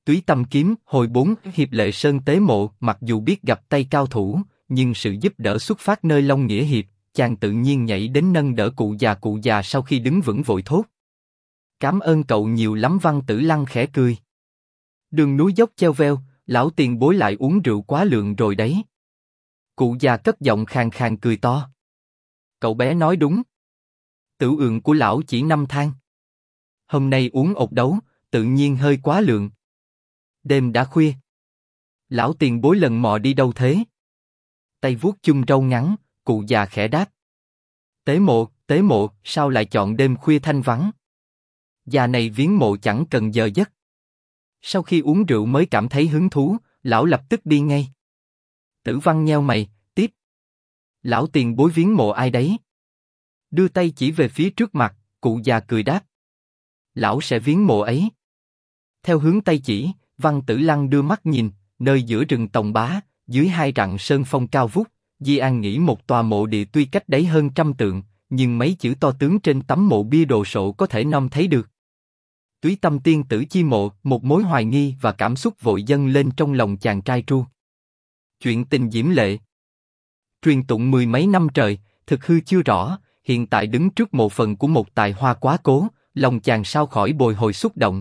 Túy Tâm Kiếm hồi 4 Hiệp Lệ Sơn tế mộ, mặc dù biết gặp tay cao thủ, nhưng sự giúp đỡ xuất phát nơi Long Nghĩa Hiệp, chàng tự nhiên nhảy đến nâng đỡ cụ già sau khi đứng vững vội thốt. Cảm ơn cậu nhiều lắm. Văn Tử Lăng khẽ cười. Đường núi dốc cheo veo, lão tiền bối lại uống rượu quá lượng rồi đấy. Cụ già cất giọng khàn khàn cười to. Cậu bé nói đúng. Tiểu lượng của lão chỉ 5 thang. Hôm nay uống ột đấu, tự nhiên hơi quá lượng. Đêm đã khuya. Lão tiền bối lần mò đi đâu thế? Tay vuốt chum râu ngắn, cụ già khẽ đáp. Tế mộ, sao lại chọn đêm khuya thanh vắng? Già này viếng mộ chẳng cần giờ giấc. Sau khi uống rượu mới cảm thấy hứng thú, lão lập tức đi ngay. Tử Văn nheo mày, tiếp. Lão tiền bối viếng mộ ai đấy? Đưa tay chỉ về phía trước mặt, cụ già cười đáp. Lão sẽ viếng mộ ấy. Theo hướng tay chỉ, Văn Tử Lăng đưa mắt nhìn, nơi giữa rừng Tòng Bá, dưới 2 rặng sơn phong cao vút, Di An nghĩ một tòa mộ địa tuy cách đấy hơn 100 trượng, nhưng mấy chữ to tướng trên tấm mộ bia đồ sộ có thể nom thấy được. Túy Tâm tiên tử chi mộ, một mối hoài nghi và cảm xúc vội dâng lên trong lòng chàng trai tru. Chuyện tình diễm lệ. Truyền tụng 10 mấy năm trời, thực hư chưa rõ, hiện tại đứng trước mộ phần của một tài hoa quá cố, lòng chàng sao khỏi bồi hồi xúc động.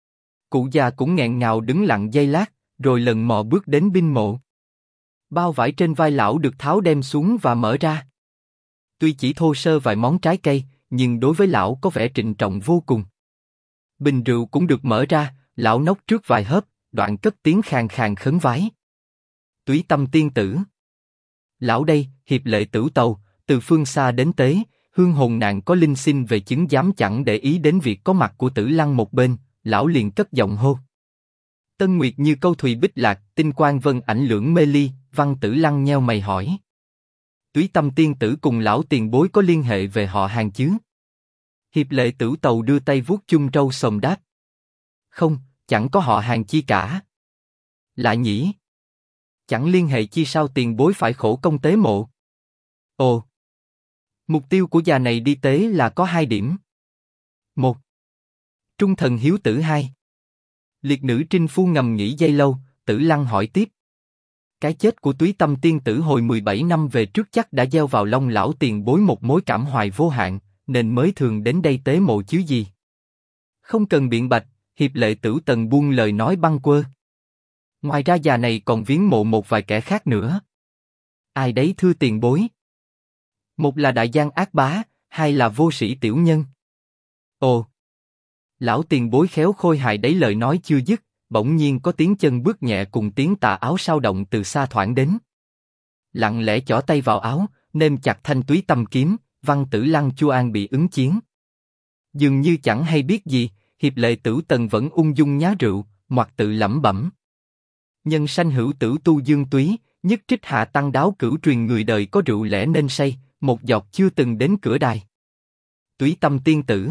Cụ già cũng nghẹn ngào đứng lặng giây lát, rồi lần mò bước đến binh mộ. Bao vải trên vai lão được tháo đem xuống và mở ra. Tuy chỉ thô sơ vài món trái cây, nhưng đối với lão có vẻ trịnh trọng vô cùng. Bình rượu cũng được mở ra, lão nốc trước vài hớp, đoạn cất tiếng khàn khàn khấn vái. Túy Tâm tiên tử. Lão đây, Hiệp Lệ Tửu Tàu, từ phương xa đến tế, hương hồn nàng có linh xin về chứng giám chẳng để ý đến việc có mặt của Tử Lăng một bên, lão liền cất giọng hô. Tân nguyệt như câu thùy bích lạc, tinh quang vân ảnh lưỡng mê ly. Văn Tử Lăng nheo mày hỏi. Túy Tâm tiên tử cùng lão tiền bối có liên hệ về họ hàng chứ? Hiệp Lệ Tửu Tàu đưa tay vuốt chum râu sồm đáp. Không, chẳng có họ hàng chi cả. Lạ nhỉ? Chẳng liên hệ chi sao tiền bối phải khổ công tế mộ? Ồ. Mục tiêu của già này đi tế là có 2 điểm. 1. Trung thần hiếu tử. 2. Liệt nữ trinh phu. Ngầm nghĩ giây lâu, Tử Lăng hỏi tiếp. Cái chết của Túy Tâm tiên tử hồi 17 năm về trước chắc đã gieo vào lòng lão tiền bối một mối cảm hoài vô hạn, nên mới thường đến đây tế mộ chứ gì? Không cần biện bạch, Hiệp Lệ Tửu Tần buông lời nói bâng quơ. Ngoài ra già này còn viếng mộ một vài kẻ khác nữa. Ai đấy thưa tiền bối? Một là đại gian ác bá, 2 là vô sĩ tiểu nhân. Ồ. Lão tiền bối khéo khôi hài đấy. Lời nói chưa dứt, bỗng nhiên có tiếng chân bước nhẹ cùng tiếng tà áo sao động từ xa thoảng đến. Lặng lẽ chỏ tay vào áo, nêm chặt thanh Túy Tâm kiếm, Văn Tử Lăng Chu An bị ứng chiến. Dường như chẳng hay biết gì, Hiệp Lệ Tửu Tần vẫn ung dung nhá rượu, hoặc tự lẩm bẩm. Nhân sanh hữu tử tu dương túy, nhất trích hạ tăng đáo cửu truyền người đời có rượu lẽ nên say, một giọt chưa từng đến cửa đài. Túy Tâm tiên tử.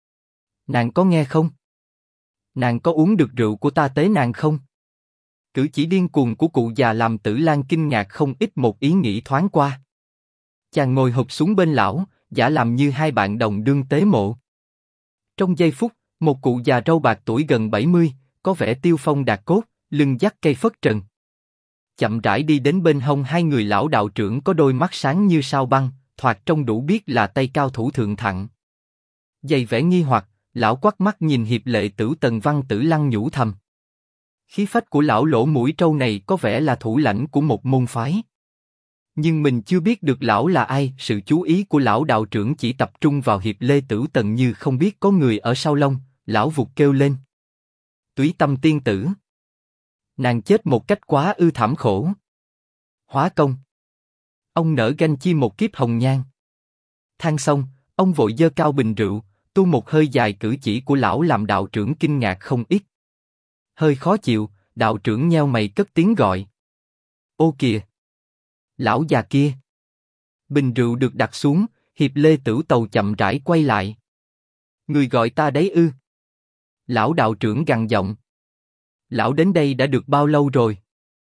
Nàng có nghe không? Nàng có uống được rượu của ta tế nàng không? Cử chỉ điên cuồng của cụ già làm Tử Lan kinh ngạc không ít. Một ý nghĩ thoáng qua. Chàng ngồi hụp xuống bên lão, giả làm như 2 bạn đồng đương tế mộ. Trong giây phút, một cụ già râu bạc tuổi gần 70, có vẻ tiêu phong đạt cốt, lưng dắt cây phất trần. Chậm rãi đi đến bên hông 2 người lão đạo trưởng có đôi mắt sáng như sao băng, thoạt trông đủ biết là tay cao thủ thượng thặng. Dày vẻ nghi hoặc, lão quắt mắt nhìn Hiệp Lệ Tửu Tần. Văn Tử Lăng nhủ thầm. Khí phách của lão lỗ mũi trâu này có vẻ là thủ lãnh của một môn phái. Nhưng mình chưa biết được lão là ai. Sự chú ý của lão đạo trưởng chỉ tập trung vào Hiệp Lệ Tửu Tần như không biết có người ở sau lông. Lão vụt kêu lên. Túy Tâm tiên tử. Nàng chết một cách quá ư thảm khổ. Hóa công. Ông nở ganh chi một kiếp hồng nhan. Than xong, ông vội giơ cao bình rượu, tu một hơi dài. Cử chỉ của lão làm đạo trưởng kinh ngạc không ít. Hơi khó chịu, đạo trưởng nheo mày cất tiếng gọi. Ô kìa! Lão già kia! Bình rượu được đặt xuống, Hiệp Lê Tửu Tàu chậm rãi quay lại. Người gọi ta đấy ư? Lão đạo trưởng gằn giọng. Lão đến đây đã được bao lâu rồi?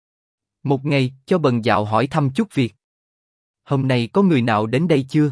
Một ngày, cho bần dạo hỏi thăm chút việc. Hôm nay có người nào đến đây chưa?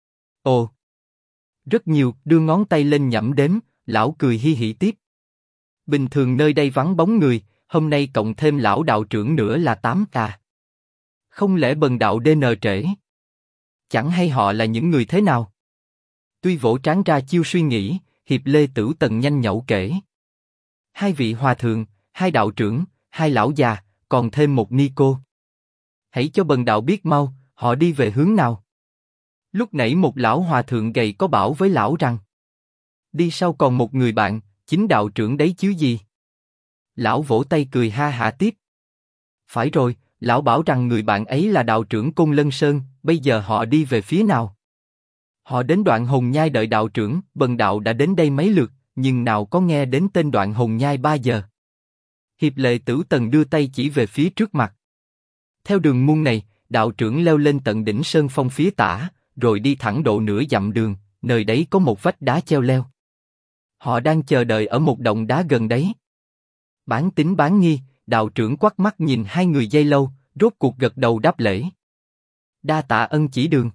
Ồ! Rất nhiều. Đưa ngón tay lên nhẩm đếm, lão cười hi hỉ tiếp. Bình thường nơi đây vắng bóng người, hôm nay cộng thêm lão đạo trưởng nữa là 8 à. Không lẽ Bần đạo DN trễ? Chẳng hay họ là những người thế nào? Tuy vỗ trán ra chiêu suy nghĩ, Hiệp Lê Tửu Tần nhanh nhẩu kể. Hai vị hòa thượng, hai đạo trưởng, hai lão già, còn thêm một ni cô. Hãy cho Bần đạo biết mau, họ đi về hướng nào? Lúc nãy một lão hòa thượng gầy có bảo với lão rằng đi sau còn một người bạn, chính đạo trưởng đấy chứ gì. Lão vỗ tay cười ha hả tiếp. Phải rồi, lão bảo rằng người bạn ấy là đạo trưởng Côn Lân Sơn, bây giờ họ đi về phía nào? Họ đến Đoạn Hồng Nhai đợi đạo trưởng, Bần đạo đã đến đây mấy lượt, nhưng nào có nghe đến tên Đoạn Hồng Nhai 3 giờ. Hiệp Lệ Tửu Tần đưa tay chỉ về phía trước mặt. Theo đường môn này, đạo trưởng leo lên tận đỉnh sơn phong phía tả, rồi đi thẳng độ nửa dặm đường, nơi đấy có một vách đá treo leo. Họ đang chờ đợi ở một động đá gần đấy. Bán tín bán nghi, đạo trưởng quắt mắt nhìn hai người giây lâu, rốt cuộc gật đầu đáp lễ. Đa tạ ân chỉ đường.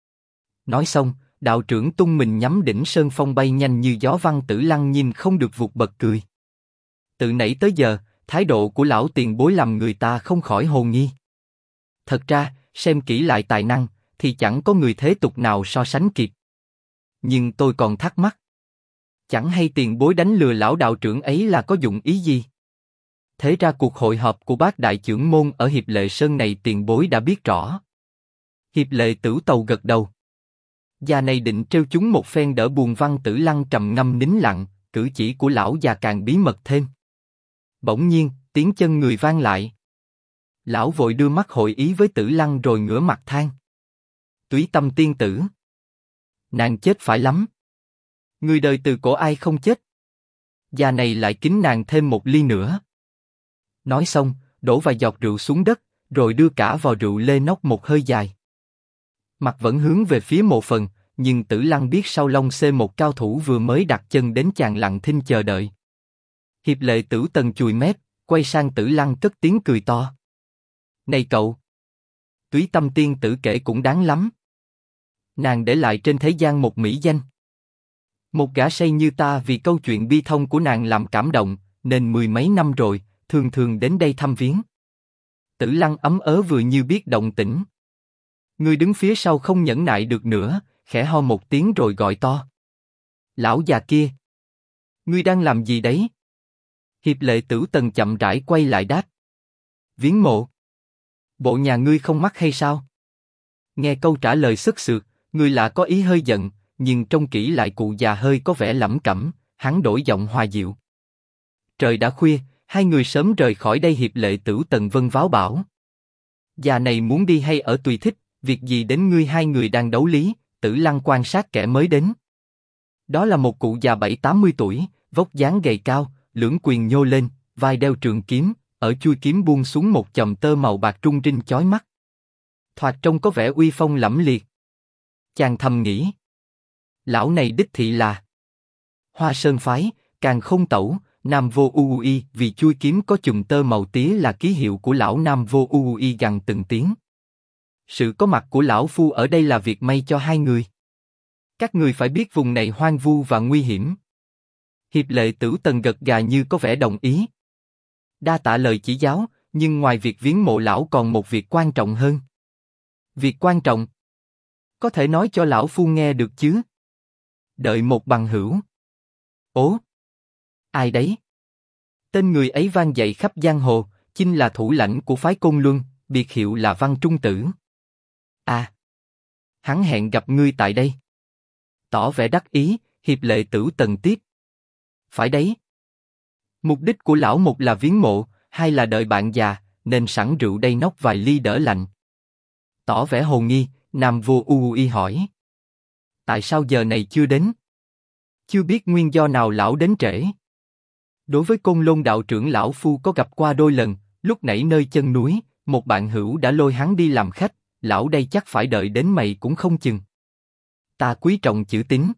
Nói xong, đạo trưởng tung mình nhắm đỉnh sơn phong bay nhanh như gió. Văn Tử Lăng nhìn không được vụt bật cười. Từ nãy tới giờ, thái độ của lão tiền bối làm người ta không khỏi hồ nghi. Thật ra, xem kỹ lại tài năng, thì chẳng có người thế tục nào so sánh kịp. Nhưng tôi còn thắc mắc. Chẳng hay tiền bối đánh lừa lão đạo trưởng ấy là có dụng ý gì? Thế ra cuộc hội họp của bác đại trưởng môn ở Hiệp Lệ Sơn này tiền bối đã biết rõ. Hiệp Lệ Tửu Tàu gật đầu. Già này định trêu chúng một phen đỡ buồn. Văn Tử Lăng trầm ngâm nín lặng, cử chỉ của lão già càng bí mật thêm. Bỗng nhiên, tiếng chân người vang lại. Lão vội đưa mắt hội ý với Tử Lăng rồi ngửa mặt than. Túy Tâm tiên tử. Nàng chết phải lắm. Người đời từ cổ ai không chết. Già này lại kính nàng thêm một ly nữa. Nói xong, đổ vài giọt rượu xuống đất, rồi đưa cả vò rượu lê nốc một hơi dài. Mặt vẫn hướng về phía mộ phần, nhưng Tử Lăng biết sau lông xê một cao thủ vừa mới đặt chân đến, chàng lặng thinh chờ đợi. Hiệp Lệ Tửu Tần chùi mép, quay sang Tử Lăng cất tiếng cười to. Này cậu! Túy Tâm tiên tử kể cũng đáng lắm. Nàng để lại trên thế gian một mỹ danh. Một gã say như ta vì câu chuyện bi thông của nàng làm cảm động, nên mười mấy năm rồi, thường thường đến đây thăm viếng. Tử Lăng ấm ớ vừa như biết động tĩnh. Người đứng phía sau không nhẫn nại được nữa, khẽ ho một tiếng rồi gọi to. Lão già kia! Ngươi đang làm gì đấy? Hiệp Lệ Tửu Tần chậm rãi quay lại đáp. Viếng mộ. Bộ nhà ngươi không mắc hay sao? Nghe câu trả lời sất sượt, người lạ có ý hơi giận, nhưng trông kỹ lại cụ già hơi có vẻ lẩm cẩm, hắn đổi giọng hòa dịu. Trời đã khuya, hai người sớm rời khỏi đây. Hiệp Lệ Tửu Tần vân váo bảo. Già này muốn đi hay ở tùy thích, việc gì đến ngươi? Hai người đang đấu lý, Tử Lăng quan sát kẻ mới đến. Đó là một cụ già 70-80 tuổi, vóc dáng gầy cao, lưỡng quyền nhô lên, vai đeo trường kiếm, ở chuôi kiếm buông xuống một chòm tơ màu bạc trung trinh chói mắt. Thoạt trông có vẻ uy phong lẫm liệt. Chàng thầm nghĩ, lão này đích thị là Hoa Sơn phái, Càn Khôn Tẩu, Nam Vô Ui. Vì chuôi kiếm có chùm tơ màu tía là ký hiệu của lão Nam Vô Ui. Gằn từng tiếng. Sự có mặt của lão phu ở đây là việc may cho hai người. Các người phải biết vùng này hoang vu và nguy hiểm. Hiệp Lệ Tửu Tần gật gà như có vẻ đồng ý. Đa tạ lời chỉ giáo, nhưng ngoài việc viếng mộ lão còn một việc quan trọng hơn. Việc quan trọng? Có thể nói cho lão phu nghe được chứ? Đợi một bằng hữu. Ố? Ai đấy? Tên người ấy vang dậy khắp giang hồ, chính là thủ lãnh của phái Côn Luân, biệt hiệu là Văn Trung Tử. À! Hắn hẹn gặp ngươi tại đây. Tỏ vẻ đắc ý, Hiệp Lệ Tửu Tần tiếp. Phải đấy. Mục đích của lão một là viếng mộ, hai là đợi bạn già, nên sẵn rượu đây nốc vài ly đỡ lạnh. Tỏ vẻ hồ nghi, Nam Vô Ui hỏi. Tại sao giờ này chưa đến? Chưa biết nguyên do nào lão đến trễ. Đối với Côn Lôn đạo trưởng lão phu có gặp qua đôi lần, lúc nãy nơi chân núi, một bạn hữu đã lôi hắn đi làm khách, lão đây chắc phải đợi đến mày cũng không chừng. Ta quý trọng chữ tín.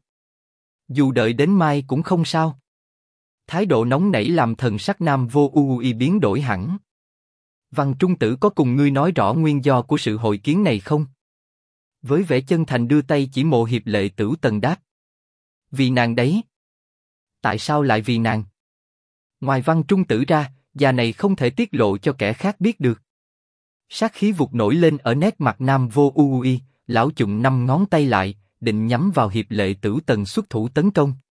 Dù đợi đến mai cũng không sao. Thái độ nóng nảy làm thần sắc Nam Vô Ui biến đổi hẳn. Văn Trung Tử có cùng ngươi nói rõ nguyên do của sự hội kiến này không? Với vẻ chân thành đưa tay chỉ mộ. Hiệp Lệ Tửu Tần đáp. Vì nàng đấy. Tại sao lại vì nàng? Ngoài Văn Trung Tử ra, già này không thể tiết lộ cho kẻ khác biết được. Sát khí vụt nổi lên ở nét mặt Nam Vô Ui, lão chụng 5 ngón tay lại, định nhắm vào Hiệp Lệ Tửu tần xuất thủ tấn công.